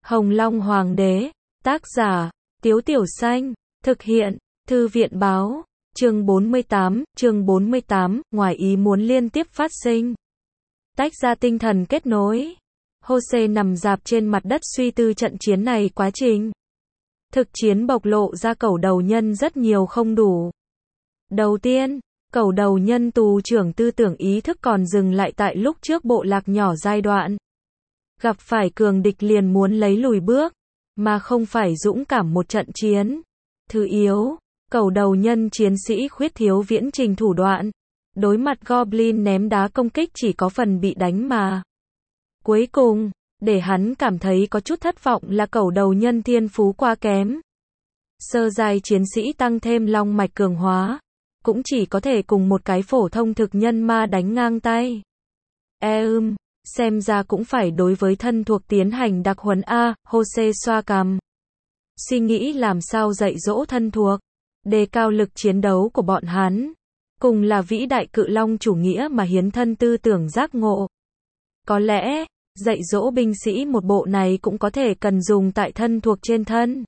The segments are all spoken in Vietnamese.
Hồng Long Hoàng đế, tác giả, Tiếu Tiểu Xanh, thực hiện, Thư viện báo, chương 48, ngoài ý muốn liên tiếp phát sinh. Tách ra tinh thần kết nối. Jose nằm rạp trên mặt đất suy tư trận chiến này quá trình. Thực chiến bộc lộ ra cẩu đầu nhân rất nhiều không đủ. Đầu tiên, cẩu đầu nhân tù trưởng tư tưởng ý thức còn dừng lại tại lúc trước bộ lạc nhỏ giai đoạn. Gặp phải cường địch liền muốn lấy lùi bước, mà không phải dũng cảm một trận chiến. Thứ yếu, cẩu đầu nhân chiến sĩ khuyết thiếu viễn trình thủ đoạn. Đối mặt Goblin ném đá công kích chỉ có phần bị đánh mà. Cuối cùng, để hắn cảm thấy có chút thất vọng là cẩu đầu nhân thiên phú quá kém. Sơ giai chiến sĩ tăng thêm long mạch cường hóa, cũng chỉ có thể cùng một cái phổ thông thực nhân ma đánh ngang tay. Xem ra cũng phải đối với thân thuộc tiến hành đặc huấn a. Jose xoa cằm. Suy nghĩ làm sao dạy dỗ thân thuộc, đề cao lực chiến đấu của bọn hắn. Cùng là vĩ đại cự long chủ nghĩa mà hiến thân tư tưởng giác ngộ. Có lẽ, dạy dỗ binh sĩ một bộ này cũng có thể cần dùng tại thân thuộc trên thân.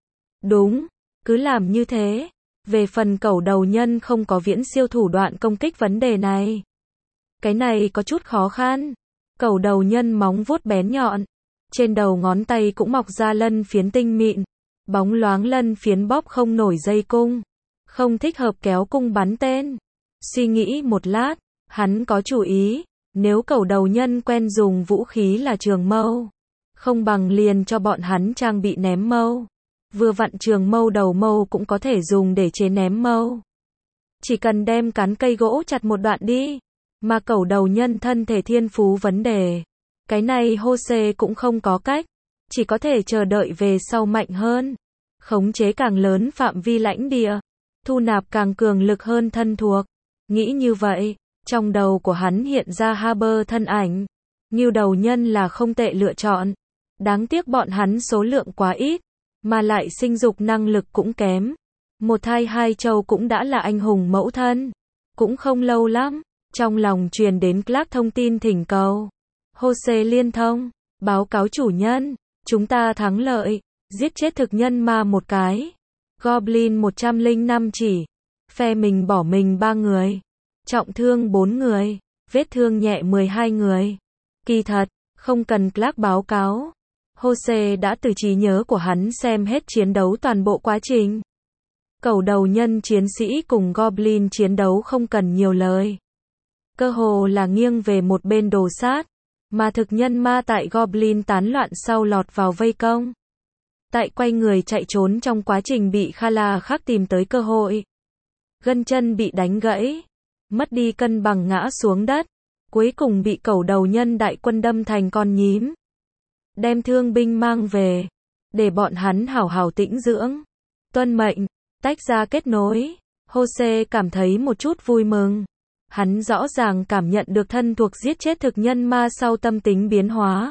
Đúng, cứ làm như thế. Về phần cẩu đầu nhân không có viễn siêu thủ đoạn công kích vấn đề này. Cái này có chút khó khăn. Cẩu đầu nhân móng vuốt bén nhọn. Trên đầu ngón tay cũng mọc ra lân phiến tinh mịn. Bóng loáng lân phiến bóp không nổi dây cung. Không thích hợp kéo cung bắn tên. Suy nghĩ một lát, hắn có chủ ý. Nếu cẩu đầu nhân quen dùng vũ khí là trường mâu, không bằng liền cho bọn hắn trang bị ném mâu. Vừa vặn trường mâu đầu mâu cũng có thể dùng để chế ném mâu. Chỉ cần đem cán cây gỗ chặt một đoạn đi. Mà cẩu đầu nhân thân thể thiên phú vấn đề. Cái này Jose cũng không có cách. Chỉ có thể chờ đợi về sau mạnh hơn. Khống chế càng lớn phạm vi lãnh địa. Thu nạp càng cường lực hơn thân thuộc. Nghĩ như vậy, trong đầu của hắn hiện ra Haber thân ảnh. Ngưu đầu nhân là không tệ lựa chọn. Đáng tiếc bọn hắn số lượng quá ít. Mà lại sinh dục năng lực cũng kém. Một thai hai trâu cũng đã là anh hùng mẫu thân. Cũng không lâu lắm. Trong lòng truyền đến Clark thông tin thỉnh cầu. Jose liên thông. Báo cáo chủ nhân. Chúng ta thắng lợi. Giết chết thực nhân ma một cái. Goblin 105 chỉ. Phe mình bỏ mình 3 người. Trọng thương 4 người. Vết thương nhẹ 12 người. Kỳ thật, không cần Clark báo cáo. Jose đã từ trí nhớ của hắn xem hết chiến đấu toàn bộ quá trình. Cẩu đầu nhân chiến sĩ cùng Goblin chiến đấu không cần nhiều lời. Cơ hồ là nghiêng về một bên đồ sát. Mà thực nhân ma tại Goblin tán loạn sau lọt vào vây công. Tại quay người chạy trốn trong quá trình bị Khala khác tìm tới cơ hội. Gân chân bị đánh gãy. Mất đi cân bằng ngã xuống đất. Cuối cùng bị cẩu đầu nhân đại quân đâm thành con nhím. Đem thương binh mang về. Để bọn hắn hảo hảo tĩnh dưỡng. Tuân mệnh. Tách ra kết nối. Jose cảm thấy một chút vui mừng. Hắn rõ ràng cảm nhận được thân thuộc giết chết thực nhân ma sau tâm tính biến hóa.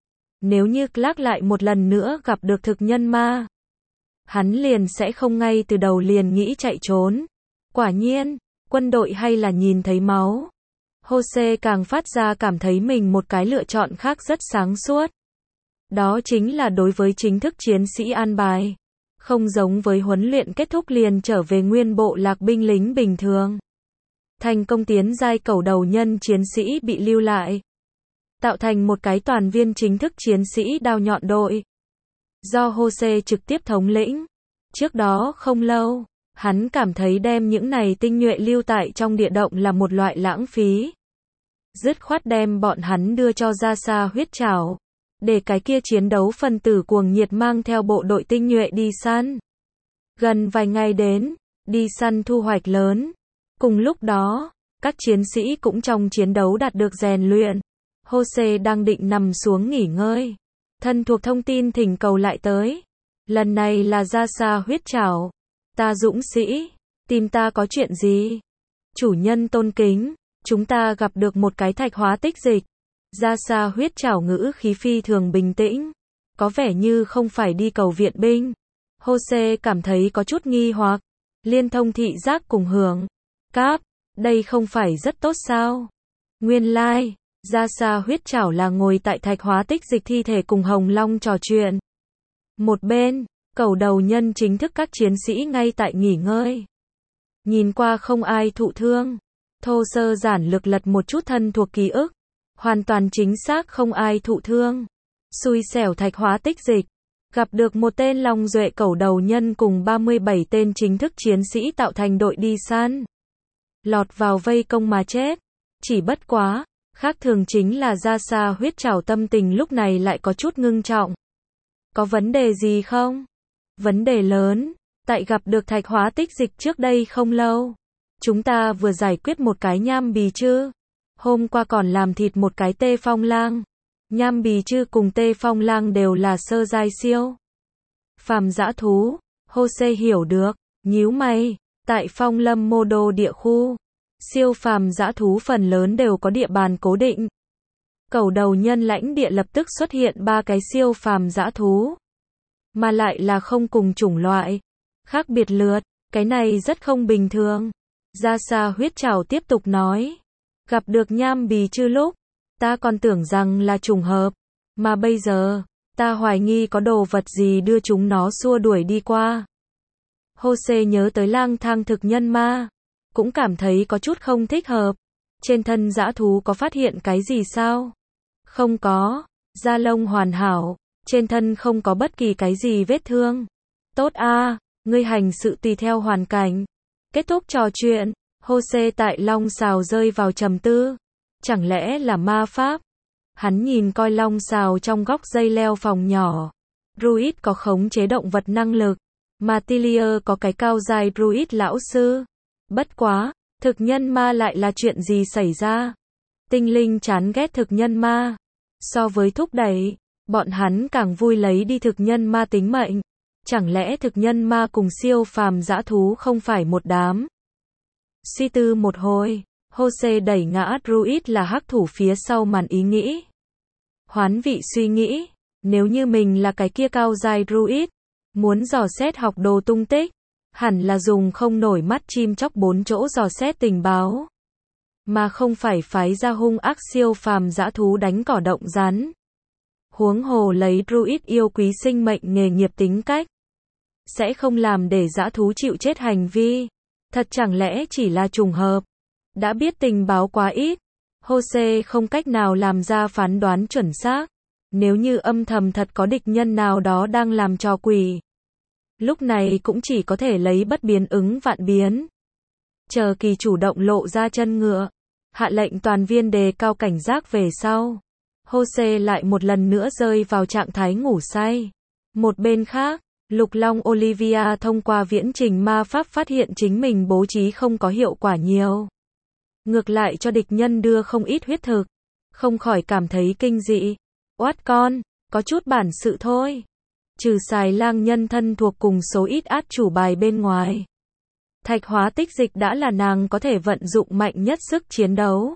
Nếu như Clark lại một lần nữa gặp được thực nhân ma, hắn liền sẽ không ngay từ đầu liền nghĩ chạy trốn. Quả nhiên, quân đội hay là nhìn thấy máu. Jose càng phát ra cảm thấy mình một cái lựa chọn khác rất sáng suốt. Đó chính là đối với chính thức chiến sĩ an bài. Không giống với huấn luyện kết thúc liền trở về nguyên bộ lạc binh lính bình thường. Thành công tiến giai cẩu đầu nhân chiến sĩ bị lưu lại. Tạo thành một cái toàn viên chính thức chiến sĩ đao nhọn đội. Do Jose trực tiếp thống lĩnh. Trước đó không lâu, hắn cảm thấy đem những này tinh nhuệ lưu tại trong địa động là một loại lãng phí. Dứt khoát đem bọn hắn đưa cho ra xa huyết trảo. Để cái kia chiến đấu phân tử cuồng nhiệt mang theo bộ đội tinh nhuệ đi săn. Gần vài ngày đến, đi săn thu hoạch lớn. Cùng lúc đó, các chiến sĩ cũng trong chiến đấu đạt được rèn luyện. Jose đang định nằm xuống nghỉ ngơi. Thân thuộc thông tin thỉnh cầu lại tới. Lần này là ra xa huyết trảo. Ta dũng sĩ, tìm ta có chuyện gì? Chủ nhân tôn kính, chúng ta gặp được một cái thạch hóa tích dịch. Ra xa huyết trảo ngữ khí phi thường bình tĩnh. Có vẻ như không phải đi cầu viện binh. Jose cảm thấy có chút nghi hoặc. Liên thông thị giác cùng hưởng. Cáp, đây không phải rất tốt sao? Nguyên lai, Ra xa huyết trảo là ngồi tại thạch hóa tích dịch thi thể cùng Hồng Long trò chuyện. Một bên, Cẩu Đầu Nhân chính thức các chiến sĩ ngay tại nghỉ ngơi. Nhìn qua không ai thụ thương. Thô sơ giản lược lật một chút thân thuộc ký ức. Hoàn toàn chính xác không ai thụ thương. Xui xẻo thạch hóa tích dịch. Gặp được một tên Long Duệ Cẩu Đầu Nhân cùng 37 tên chính thức chiến sĩ tạo thành đội đi săn. Lọt vào vây công mà chết. Chỉ bất quá, khác thường chính là Ra xa huyết trảo tâm tình lúc này lại có chút ngưng trọng. Có vấn đề gì không? Vấn đề lớn. Tại gặp được thạch hóa tích dịch trước đây không lâu. Chúng ta vừa giải quyết một cái nham bì chư. Hôm qua còn làm thịt một cái tê phong lang. Nham bì chư cùng tê phong lang đều là sơ giai siêu phàm dã thú. Jose hiểu được, nhíu mày. Tại Phong Lâm Mô Đô địa khu, siêu phàm dã thú phần lớn đều có địa bàn cố định. Cẩu Đầu Nhân lãnh địa lập tức xuất hiện 3 cái siêu phàm dã thú. Mà lại là không cùng chủng loại. Khác biệt lượt, cái này rất không bình thường. Ra xa huyết trảo tiếp tục nói. Gặp được nham bì chư lúc, ta còn tưởng rằng là trùng hợp. Mà bây giờ, ta hoài nghi có đồ vật gì đưa chúng nó xua đuổi đi qua. Jose nhớ tới lang thang thực nhân ma. Cũng cảm thấy có chút không thích hợp. Trên thân dã thú có phát hiện cái gì sao? Không có. Da lông hoàn hảo. Trên thân không có bất kỳ cái gì vết thương. Tốt a, ngươi hành sự tùy theo hoàn cảnh. Kết thúc trò chuyện, Jose tại long xào rơi vào trầm tư. Chẳng lẽ là ma pháp? Hắn nhìn coi long xào trong góc dây leo phòng nhỏ. Druid có khống chế động vật năng lực. Mà Tillier có cái cao giai Druid lão sư. Bất quá, thực nhân ma lại là chuyện gì xảy ra? Tinh linh chán ghét thực nhân ma. So với thúc đẩy, bọn hắn càng vui lấy đi thực nhân ma tính mệnh. Chẳng lẽ thực nhân ma cùng siêu phàm dã thú không phải một đám? Suy tư một hồi, Jose đẩy ngã Druid là hắc thủ phía sau màn ý nghĩ. Hoán vị suy nghĩ, nếu như mình là cái kia cao giai Druid, muốn dò xét học đồ tung tích, hẳn là dùng không nổi mắt chim chóc 4 chỗ dò xét tình báo. Mà không phải phái ra hung ác siêu phàm dã thú đánh cỏ động rắn. Huống hồ lấy Druid yêu quý sinh mệnh nghề nghiệp tính cách. Sẽ không làm để dã thú chịu chết hành vi. Thật chẳng lẽ chỉ là trùng hợp. Đã biết tình báo quá ít. Jose không cách nào làm ra phán đoán chuẩn xác. Nếu như âm thầm thật có địch nhân nào đó đang làm trò quỷ. Lúc này cũng chỉ có thể lấy bất biến ứng vạn biến. Chờ kỳ chủ động lộ ra chân ngựa. Hạ lệnh toàn viên đề cao cảnh giác về sau. Jose lại một lần nữa rơi vào trạng thái ngủ say. Một bên khác, Lục Long Olivia thông qua viễn trình ma pháp phát hiện chính mình bố trí không có hiệu quả nhiều. Ngược lại cho địch nhân đưa không ít huyết thực. Không khỏi cảm thấy kinh dị. Oát con, có chút bản sự thôi. Trừ xài lang nhân thân thuộc cùng số ít át chủ bài bên ngoài. Thạch hóa tích dịch đã là nàng có thể vận dụng mạnh nhất sức chiến đấu.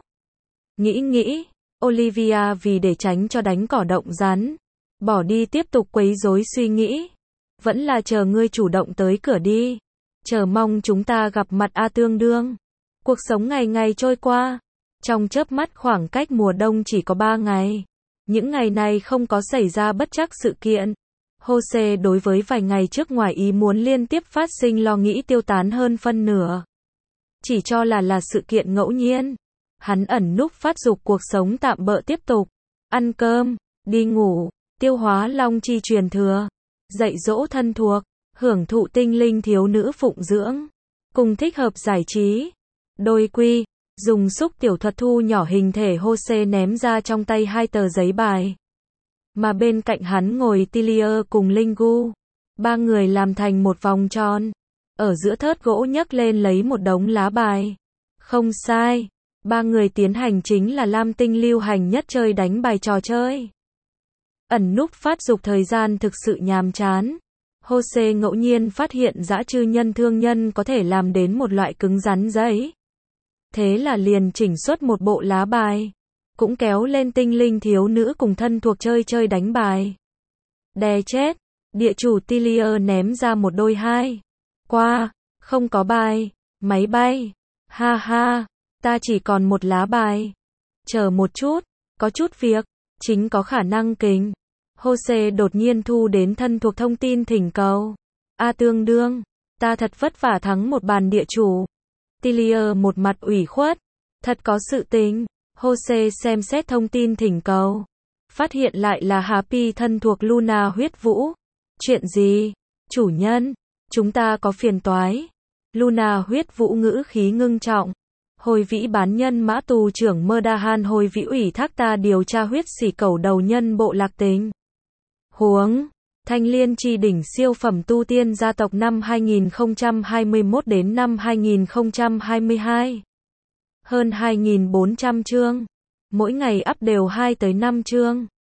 Nghĩ, Olivia vì để tránh cho đánh cỏ động rắn. Bỏ đi tiếp tục quấy rối suy nghĩ. Vẫn là chờ ngươi chủ động tới cửa đi. Chờ mong chúng ta gặp mặt a tương đương. Cuộc sống ngày ngày trôi qua. Trong chớp mắt khoảng cách mùa đông chỉ có 3 ngày. Những ngày này không có xảy ra bất trắc sự kiện. Jose đối với vài ngày trước ngoài ý muốn liên tiếp phát sinh lo nghĩ tiêu tán hơn phân nửa. Chỉ cho là sự kiện ngẫu nhiên. Hắn ẩn núp phát dục cuộc sống tạm bợ tiếp tục. Ăn cơm, đi ngủ, tiêu hóa long chi truyền thừa. Dạy dỗ thân thuộc, hưởng thụ tinh linh thiếu nữ phụng dưỡng. Cùng thích hợp giải trí. Đôi quy, dùng xúc tiểu thuật thu nhỏ hình thể Jose ném ra trong tay 2 tờ giấy bài. Mà bên cạnh hắn ngồi Tillier cùng Lingu. 3 người làm thành một vòng tròn. Ở giữa thớt gỗ nhấc lên lấy một đống lá bài. Không sai. 3 người tiến hành chính là Lam Tinh lưu hành nhất chơi đánh bài trò chơi. Ẩn núp phát dục thời gian thực sự nhàm chán. Jose ngẫu nhiên phát hiện dã chư nhân thương nhân có thể làm đến một loại cứng rắn giấy. Thế là liền chỉnh xuất một bộ lá bài. Cũng kéo lên tinh linh thiếu nữ cùng thân thuộc chơi đánh bài. Đè chết. Địa chủ Tillier ném ra một đôi 2. Qua. Không có bài. Máy bay. Ha ha. Ta chỉ còn một lá bài. Chờ một chút. Có chút việc, chính có khả năng kính. Jose đột nhiên thu đến thân thuộc thông tin thỉnh cầu. A tương đương, ta thật vất vả thắng một bàn địa chủ. Tillier một mặt ủy khuất. Thật có sự tình. Jose xem xét thông tin thỉnh cầu. Phát hiện lại là Happy thân thuộc Luna huyết vũ. Chuyện gì? Chủ nhân, chúng ta có phiền toái. Luna huyết vũ ngữ khí ngưng trọng. Hồi vĩ bán nhân mã tù trưởng Merdahan hồi vĩ ủy thác ta điều tra huyết sỉ cẩu đầu nhân bộ lạc tình. Huống, Thanh Liên chi đỉnh siêu phẩm tu tiên gia tộc năm 2021 đến năm 2022. Hơn 2.400 chương. Mỗi ngày up đều 2 tới 5 chương.